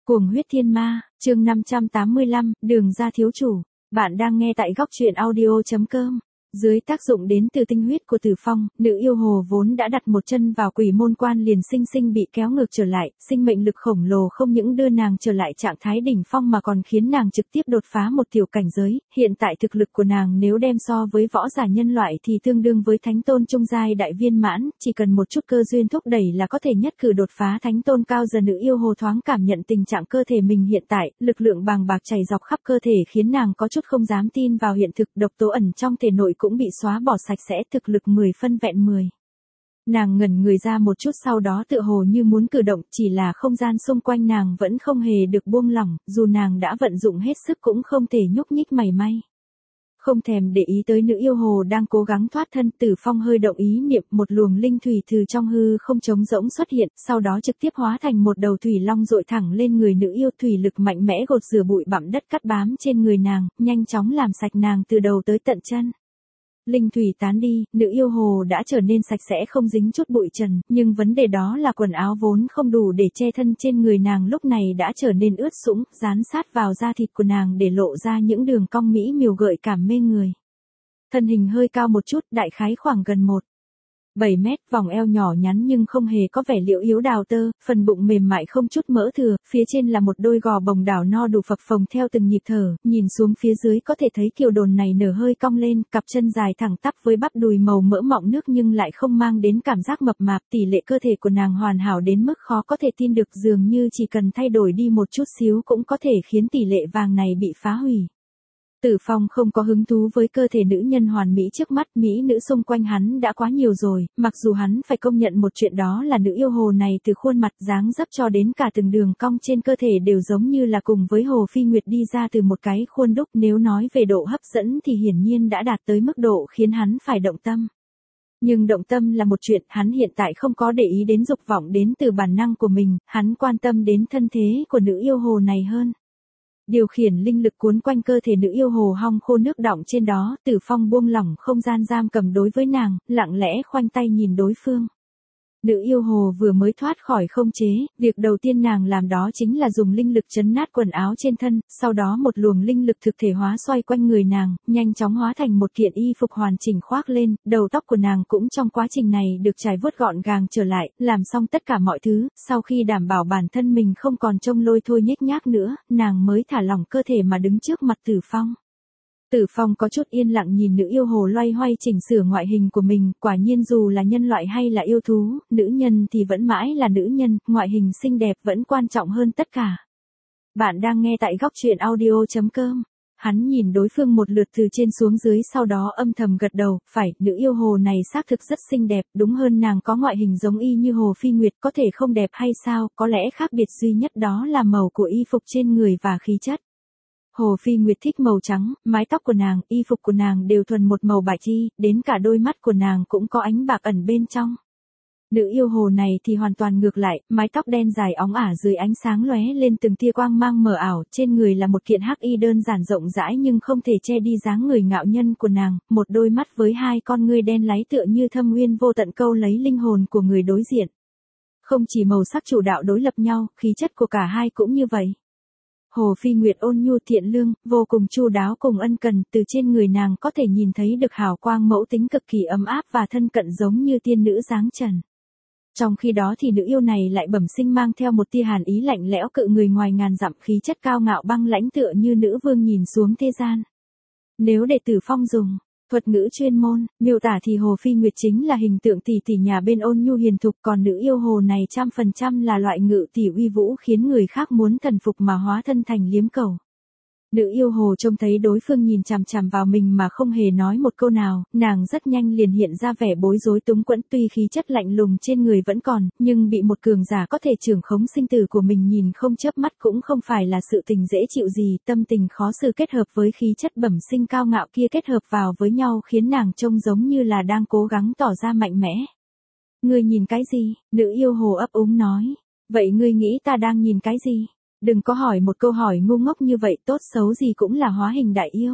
Cuồng huyết thiên ma, chương 585, đường ra thiếu chủ. Bạn đang nghe tại góc truyện audio.com. Dưới tác dụng đến từ tinh huyết của Tử Phong, nữ yêu hồ vốn đã đặt một chân vào quỷ môn quan liền sinh sinh bị kéo ngược trở lại, sinh mệnh lực khổng lồ không những đưa nàng trở lại trạng thái đỉnh phong mà còn khiến nàng trực tiếp đột phá một tiểu cảnh giới. Hiện tại thực lực của nàng nếu đem so với võ giả nhân loại thì tương đương với thánh tôn trung giai đại viên mãn, chỉ cần một chút cơ duyên thúc đẩy là có thể nhất cử đột phá thánh tôn cao giờ. Nữ yêu hồ thoáng cảm nhận tình trạng cơ thể mình hiện tại, lực lượng bàng bạc chảy dọc khắp cơ thể khiến nàng có chút không dám tin vào hiện thực, độc tố ẩn trong thể nội cũng bị xóa bỏ sạch sẽ, thực lực 10 phân vẹn 10. Nàng ngẩn người ra một chút sau đó tựa hồ như muốn cử động, chỉ là không gian xung quanh nàng vẫn không hề được buông lỏng, dù nàng đã vận dụng hết sức cũng không thể nhúc nhích mảy may. Không thèm để ý tới nữ yêu hồ đang cố gắng thoát thân, Tử Phong hơi động ý niệm, một luồng linh thủy từ trong hư không trống rỗng xuất hiện, sau đó trực tiếp hóa thành một đầu thủy long dội thẳng lên người nữ yêu, thủy lực mạnh mẽ gột rửa bụi bặm đất cát bám trên người nàng, nhanh chóng làm sạch nàng từ đầu tới tận chân. Linh thủy tán đi, nữ yêu hồ đã trở nên sạch sẽ không dính chút bụi trần, nhưng vấn đề đó là quần áo vốn không đủ để che thân trên người nàng lúc này đã trở nên ướt sũng, dán sát vào da thịt của nàng để lộ ra những đường cong mỹ miều gợi cảm mê người. Thân hình hơi cao một chút, đại khái khoảng gần 1,7 mét, vòng eo nhỏ nhắn nhưng không hề có vẻ liễu yếu đào tơ, phần bụng mềm mại không chút mỡ thừa, phía trên là một đôi gò bồng đảo no đủ phập phồng theo từng nhịp thở, nhìn xuống phía dưới có thể thấy kiều đồn này nở hơi cong lên, cặp chân dài thẳng tắp với bắp đùi màu mỡ mọng nước nhưng lại không mang đến cảm giác mập mạp, tỷ lệ cơ thể của nàng hoàn hảo đến mức khó có thể tin được, dường như chỉ cần thay đổi đi một chút xíu cũng có thể khiến tỷ lệ vàng này bị phá hủy. Tử Phong không có hứng thú với cơ thể nữ nhân hoàn mỹ trước mắt, mỹ nữ xung quanh hắn đã quá nhiều rồi, mặc dù hắn phải công nhận một chuyện đó là nữ yêu hồ này từ khuôn mặt dáng dấp cho đến cả từng đường cong trên cơ thể đều giống như là cùng với Hồ Phi Nguyệt đi ra từ một cái khuôn đúc, nếu nói về độ hấp dẫn thì hiển nhiên đã đạt tới mức độ khiến hắn phải động tâm. Nhưng động tâm là một chuyện, hắn hiện tại không có để ý đến dục vọng đến từ bản năng của mình, hắn quan tâm đến thân thế của nữ yêu hồ này hơn. Điều khiển linh lực cuốn quanh cơ thể nữ yêu hồ hong khô nước đọng trên đó, Tử Phong buông lỏng không gian giam cầm đối với nàng, lặng lẽ khoanh tay nhìn đối phương. Nữ yêu hồ vừa mới thoát khỏi không chế, việc đầu tiên nàng làm đó chính là dùng linh lực chấn nát quần áo trên thân, sau đó một luồng linh lực thực thể hóa xoay quanh người nàng, nhanh chóng hóa thành một kiện y phục hoàn chỉnh khoác lên, đầu tóc của nàng cũng trong quá trình này được trải vuốt gọn gàng trở lại, làm xong tất cả mọi thứ, sau khi đảm bảo bản thân mình không còn trông lôi thôi nhếch nhác nữa, nàng mới thả lỏng cơ thể mà đứng trước mặt Tử Phong. Tử Phong có chút yên lặng nhìn nữ yêu hồ loay hoay chỉnh sửa ngoại hình của mình, quả nhiên dù là nhân loại hay là yêu thú, nữ nhân thì vẫn mãi là nữ nhân, ngoại hình xinh đẹp vẫn quan trọng hơn tất cả. Bạn đang nghe tại góc truyện audio.com. Hắn nhìn đối phương một lượt từ trên xuống dưới sau đó âm thầm gật đầu, phải, nữ yêu hồ này xác thực rất xinh đẹp, đúng hơn nàng có ngoại hình giống y như Hồ Phi Nguyệt, có thể không đẹp hay sao, có lẽ khác biệt duy nhất đó là màu của y phục trên người và khí chất. Hồ Phi Nguyệt thích màu trắng, mái tóc của nàng, y phục của nàng đều thuần một màu bạch chi, đến cả đôi mắt của nàng cũng có ánh bạc ẩn bên trong. Nữ yêu hồ này thì hoàn toàn ngược lại, mái tóc đen dài óng ả dưới ánh sáng lóe lên từng tia quang mang mờ ảo, trên người là một kiện hắc y đơn giản rộng rãi nhưng không thể che đi dáng người ngạo nhân của nàng, một đôi mắt với hai con ngươi đen láy tựa như thâm uyên vô tận câu lấy linh hồn của người đối diện. Không chỉ màu sắc chủ đạo đối lập nhau, khí chất của cả hai cũng như vậy. Hồ Phi Nguyệt ôn nhu thiện lương, vô cùng chu đáo cùng ân cần, từ trên người nàng có thể nhìn thấy được hào quang mẫu tính cực kỳ ấm áp và thân cận giống như tiên nữ dáng trần. Trong khi đó thì nữ yêu này lại bẩm sinh mang theo một tia hàn ý lạnh lẽo cự người ngoài ngàn dặm, khí chất cao ngạo băng lãnh tựa như nữ vương nhìn xuống thế gian. Nếu để Tử Phong dùng thuật ngữ chuyên môn, miêu tả thì Hồ Phi Nguyệt chính là hình tượng tỷ tỷ nhà bên ôn nhu hiền thục, còn nữ yêu hồ này 100% là loại ngự tỷ uy vũ khiến người khác muốn thần phục mà hóa thân thành liếm cầu. Nữ yêu hồ trông thấy đối phương nhìn chằm chằm vào mình mà không hề nói một câu nào, nàng rất nhanh liền hiện ra vẻ bối rối túng quẫn, tuy khí chất lạnh lùng trên người vẫn còn, nhưng bị một cường giả có thể trưởng khống sinh tử của mình nhìn không chớp mắt cũng không phải là sự tình dễ chịu gì, tâm tình khó xử kết hợp với khí chất bẩm sinh cao ngạo kia kết hợp vào với nhau khiến nàng trông giống như là đang cố gắng tỏ ra mạnh mẽ. Ngươi nhìn cái gì? Nữ yêu hồ ấp úng nói. Vậy ngươi nghĩ ta đang nhìn cái gì? Đừng có hỏi một câu hỏi ngu ngốc như vậy, tốt xấu gì cũng là hóa hình đại yêu.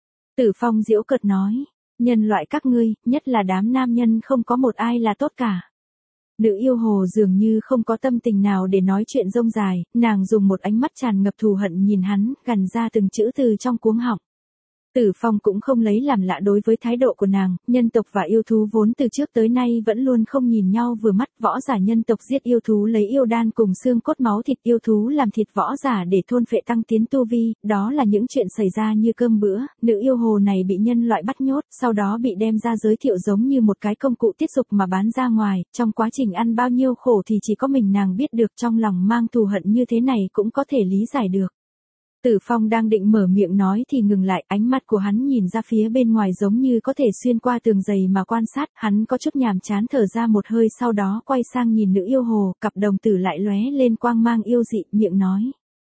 Tử Phong giễu cợt nói, nhân loại các ngươi, nhất là đám nam nhân không có một ai là tốt cả. Nữ yêu hồ dường như không có tâm tình nào để nói chuyện rông dài, nàng dùng một ánh mắt tràn ngập thù hận nhìn hắn, gằn ra từng chữ từ trong cuống họng. Tử Phong cũng không lấy làm lạ đối với thái độ của nàng, nhân tộc và yêu thú vốn từ trước tới nay vẫn luôn không nhìn nhau vừa mắt, võ giả nhân tộc giết yêu thú lấy yêu đan cùng xương cốt máu thịt, yêu thú làm thịt võ giả để thôn phệ tăng tiến tu vi, đó là những chuyện xảy ra như cơm bữa. Nữ yêu hồ này bị nhân loại bắt nhốt, sau đó bị đem ra giới thiệu giống như một cái công cụ tiết dục mà bán ra ngoài, trong quá trình ăn bao nhiêu khổ thì chỉ có mình nàng biết được, trong lòng mang thù hận như thế này cũng có thể lý giải được. Tử Phong đang định mở miệng nói thì ngừng lại, ánh mắt của hắn nhìn ra phía bên ngoài giống như có thể xuyên qua tường dày mà quan sát, hắn có chút nhàm chán thở ra một hơi, sau đó quay sang nhìn nữ yêu hồ, cặp đồng tử lại lóe lên quang mang yêu dị, miệng nói.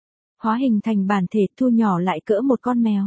Hóa hình thành bản thể, thu nhỏ lại cỡ một con mèo.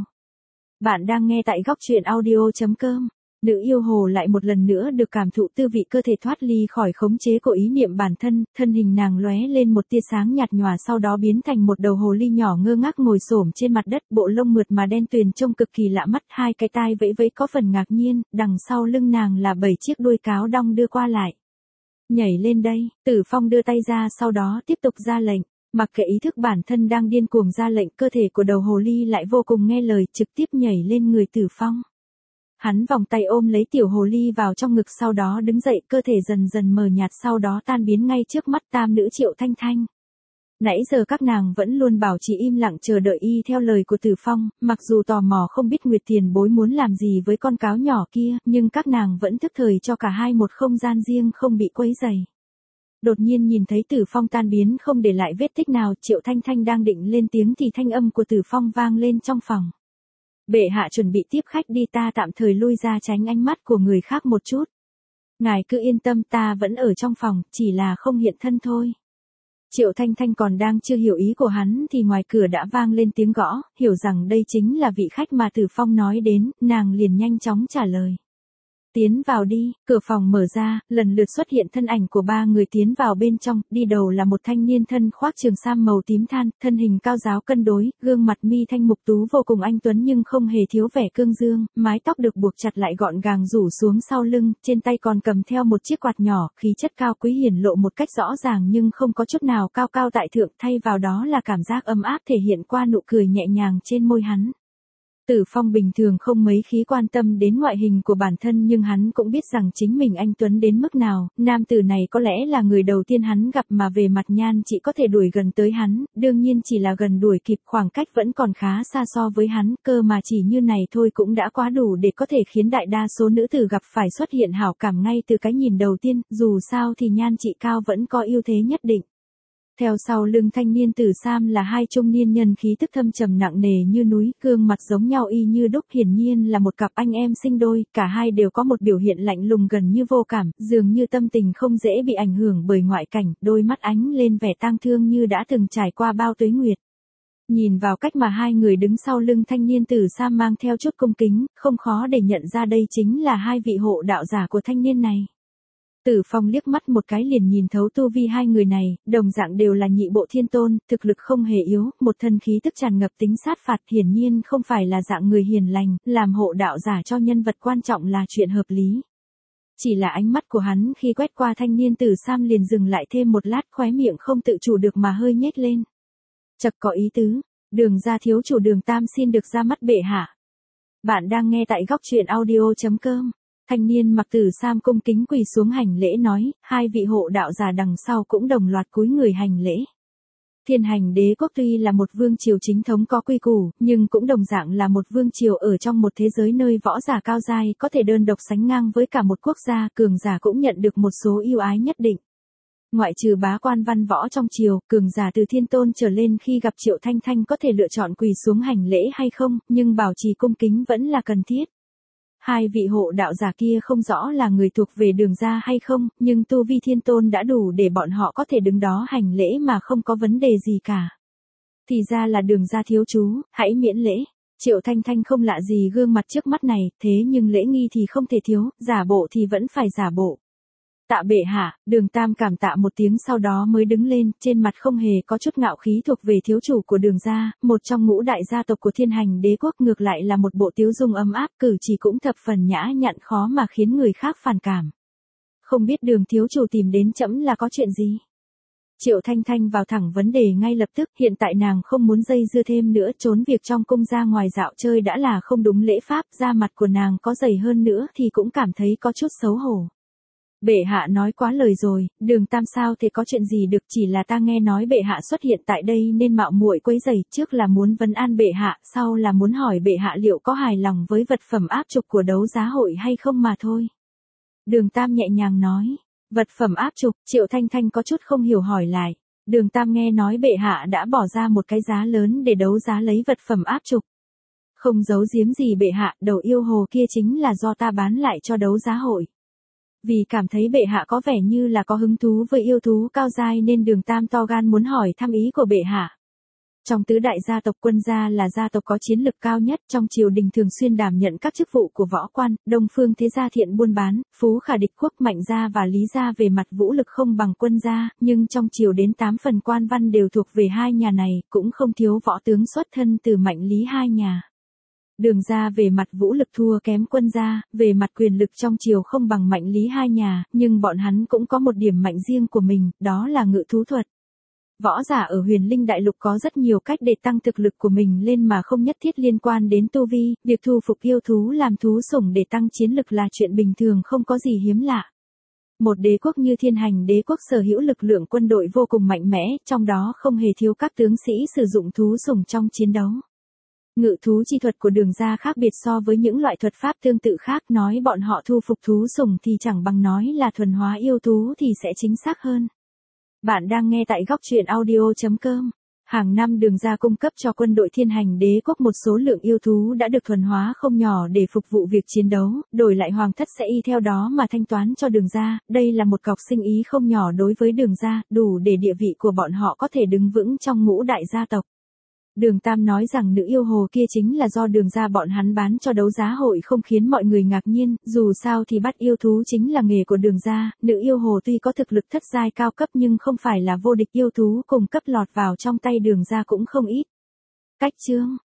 Bạn đang nghe tại góc truyện audio.com. Nữ yêu hồ lại một lần nữa được cảm thụ tư vị cơ thể thoát ly khỏi khống chế của ý niệm bản thân, thân hình nàng lóe lên một tia sáng nhạt nhòa, sau đó biến thành một đầu hồ ly nhỏ ngơ ngác ngồi xổm trên mặt đất, bộ lông mượt mà đen tuyền trông cực kỳ lạ mắt, hai cái tai vẫy vẫy có phần ngạc nhiên, đằng sau lưng nàng là 7 chiếc đuôi cáo đong đưa qua lại. Nhảy lên đây, Tử Phong đưa tay ra, sau đó tiếp tục ra lệnh. Mặc kệ ý thức bản thân đang điên cuồng ra lệnh, cơ thể của đầu hồ ly lại vô cùng nghe lời, trực tiếp nhảy lên người Tử Phong. Hắn vòng tay ôm lấy tiểu hồ ly vào trong ngực, sau đó đứng dậy, cơ thể dần dần mờ nhạt, sau đó tan biến ngay trước mắt tam nữ Triệu Thanh Thanh. Nãy giờ các nàng vẫn luôn bảo trì im lặng chờ đợi y theo lời của Tử Phong, mặc dù tò mò không biết Nguyệt Tiền Bối muốn làm gì với con cáo nhỏ kia, nhưng các nàng vẫn thức thời cho cả hai một không gian riêng không bị quấy rầy. Đột nhiên nhìn thấy Tử Phong tan biến không để lại vết tích nào, Triệu Thanh Thanh đang định lên tiếng thì thanh âm của Tử Phong vang lên trong phòng. Bệ hạ chuẩn bị tiếp khách đi, ta tạm thời lui ra tránh ánh mắt của người khác một chút. Ngài cứ yên tâm, ta vẫn ở trong phòng, chỉ là không hiện thân thôi. Triệu Thanh Thanh còn đang chưa hiểu ý của hắn thì ngoài cửa đã vang lên tiếng gõ, hiểu rằng đây chính là vị khách mà Tử Phong nói đến, nàng liền nhanh chóng trả lời. Tiến vào đi, cửa phòng mở ra, lần lượt xuất hiện thân ảnh của 3 người tiến vào bên trong, đi đầu là một thanh niên thân khoác trường sam màu tím than, thân hình cao ráo cân đối, gương mặt mi thanh mục tú vô cùng anh tuấn nhưng không hề thiếu vẻ cương dương, mái tóc được buộc chặt lại gọn gàng rủ xuống sau lưng, trên tay còn cầm theo một chiếc quạt nhỏ, khí chất cao quý hiển lộ một cách rõ ràng nhưng không có chút nào cao cao tại thượng, thay vào đó là cảm giác ấm áp thể hiện qua nụ cười nhẹ nhàng trên môi hắn. Tử Phong bình thường không mấy khí quan tâm đến ngoại hình của bản thân nhưng hắn cũng biết rằng chính mình anh tuấn đến mức nào, nam tử này có lẽ là người đầu tiên hắn gặp mà về mặt nhan chỉ có thể đuổi gần tới hắn, đương nhiên chỉ là gần đuổi kịp, khoảng cách vẫn còn khá xa so với hắn, cơ mà chỉ như này thôi cũng đã quá đủ để có thể khiến đại đa số nữ tử gặp phải xuất hiện hảo cảm ngay từ cái nhìn đầu tiên, dù sao thì nhan trị cao vẫn có ưu thế nhất định. Theo sau lưng thanh niên tử sam là 2 trung niên nhân khí tức thâm trầm nặng nề như núi, gương mặt giống nhau y như đúc, hiển nhiên là một cặp anh em sinh đôi, cả hai đều có một biểu hiện lạnh lùng gần như vô cảm, dường như tâm tình không dễ bị ảnh hưởng bởi ngoại cảnh, đôi mắt ánh lên vẻ tang thương như đã từng trải qua bao tuế nguyệt. Nhìn vào cách mà hai người đứng sau lưng thanh niên tử sam mang theo chút cung kính, không khó để nhận ra đây chính là 2 vị hộ đạo giả của thanh niên này. Tử Phong liếc mắt một cái liền nhìn thấu tu vi 2 người này, đồng dạng đều là nhị bộ thiên tôn, thực lực không hề yếu, một thân khí tức tràn ngập tính sát phạt, hiển nhiên không phải là dạng người hiền lành, làm hộ đạo giả cho nhân vật quan trọng là chuyện hợp lý. Chỉ là ánh mắt của hắn khi quét qua thanh niên tử sam liền dừng lại thêm một lát, khóe miệng không tự chủ được mà hơi nhếch lên. Chậc có ý tứ, Đường gia thiếu chủ Đường Tam xin được ra mắt bệ hạ. Bạn đang nghe tại góc truyện audio.com. Thanh niên mặc tử sam cung kính quỳ xuống hành lễ nói, 2 vị hộ đạo giả đằng sau cũng đồng loạt cúi người hành lễ. Thiên Hành Đế quốc tuy là một vương triều chính thống có quy củ, nhưng cũng đồng dạng là một vương triều ở trong một thế giới nơi võ giả cao giai có thể đơn độc sánh ngang với cả một quốc gia, cường giả cũng nhận được một số ưu ái nhất định. Ngoại trừ bá quan văn võ trong triều, cường giả từ thiên tôn trở lên khi gặp Triệu Thanh Thanh có thể lựa chọn quỳ xuống hành lễ hay không, nhưng bảo trì cung kính vẫn là cần thiết. 2 vị hộ đạo giả kia không rõ là người thuộc về Đường gia hay không, nhưng tu vi thiên tôn đã đủ để bọn họ có thể đứng đó hành lễ mà không có vấn đề gì cả. Thì ra là Đường gia thiếu chú, hãy miễn lễ. Triệu Thanh Thanh không lạ gì gương mặt trước mắt này, thế nhưng lễ nghi thì không thể thiếu, giả bộ thì vẫn phải giả bộ. Tạ bệ hạ, Đường Tam cảm tạ một tiếng sau đó mới đứng lên, trên mặt không hề có chút ngạo khí thuộc về thiếu chủ của Đường gia, một trong ngũ đại gia tộc của Thiên Hành Đế quốc, ngược lại là một bộ tiếu dung ấm áp, cử chỉ cũng thập phần nhã nhặn khó mà khiến người khác phản cảm. Không biết Đường thiếu chủ tìm đến trẫm là có chuyện gì? Triệu Thanh Thanh vào thẳng vấn đề ngay lập tức, hiện tại nàng không muốn dây dưa thêm nữa, trốn việc trong cung ra ngoài dạo chơi đã là không đúng lễ pháp, da mặt của nàng có dày hơn nữa thì cũng cảm thấy có chút xấu hổ. Bệ hạ nói quá lời rồi, Đường Tam sao thì có chuyện gì được, chỉ là ta nghe nói bệ hạ xuất hiện tại đây nên mạo muội quấy rầy, trước là muốn vấn an bệ hạ, sau là muốn hỏi bệ hạ liệu có hài lòng với vật phẩm áp trục của đấu giá hội hay không mà thôi. Đường Tam nhẹ nhàng nói. Vật phẩm áp trục, Triệu Thanh Thanh có chút không hiểu hỏi lại. Đường Tam nghe nói bệ hạ đã bỏ ra một cái giá lớn để đấu giá lấy vật phẩm áp trục. Không giấu giếm gì bệ hạ, đầu yêu hồ kia chính là do ta bán lại cho đấu giá hội. Vì cảm thấy bệ hạ có vẻ như là có hứng thú với yêu thú cao giai nên Đường Tam to gan muốn hỏi thăm ý của bệ hạ. Trong tứ đại gia tộc Quân gia là gia tộc có chiến lực cao nhất, trong triều đình thường xuyên đảm nhận các chức vụ của võ quan, Đông Phương thế gia thiện buôn bán, Phú Khả địch quốc, Mạnh gia và Lý gia về mặt vũ lực không bằng Quân gia, nhưng trong triều đến 8 phần quan văn đều thuộc về hai nhà này, cũng không thiếu võ tướng xuất thân từ Mạnh Lý hai nhà. Đường gia về mặt vũ lực thua kém Quân gia, về mặt quyền lực trong triều không bằng Mạnh Lý hai nhà, nhưng bọn hắn cũng có một điểm mạnh riêng của mình, đó là ngự thú thuật. Võ giả ở Huyền Linh Đại Lục có rất nhiều cách để tăng thực lực của mình lên mà không nhất thiết liên quan đến tu vi, việc thu phục yêu thú làm thú sủng để tăng chiến lực là chuyện bình thường không có gì hiếm lạ. Một đế quốc như Thiên Hành đế quốc sở hữu lực lượng quân đội vô cùng mạnh mẽ, trong đó không hề thiếu các tướng sĩ sử dụng thú sủng trong chiến đấu. Ngự thú chi thuật của Đường gia khác biệt so với những loại thuật pháp tương tự khác, nói bọn họ thu phục thú sủng thì chẳng bằng nói là thuần hóa yêu thú thì sẽ chính xác hơn. Bạn đang nghe tại góc truyện audio.com. Hàng năm Đường gia cung cấp cho quân đội Thiên Hành đế quốc một số lượng yêu thú đã được thuần hóa không nhỏ để phục vụ việc chiến đấu, đổi lại hoàng thất sẽ y theo đó mà thanh toán cho Đường gia, đây là một cọc sinh ý không nhỏ đối với Đường gia, đủ để địa vị của bọn họ có thể đứng vững trong ngũ đại gia tộc. Đường Tam nói rằng nữ yêu hồ kia chính là do Đường gia bọn hắn bán cho đấu giá hội không khiến mọi người ngạc nhiên, dù sao thì bắt yêu thú chính là nghề của Đường gia, nữ yêu hồ tuy có thực lực thất giai cao cấp nhưng không phải là vô địch, yêu thú cùng cấp lọt vào trong tay Đường gia cũng không ít. Cách chương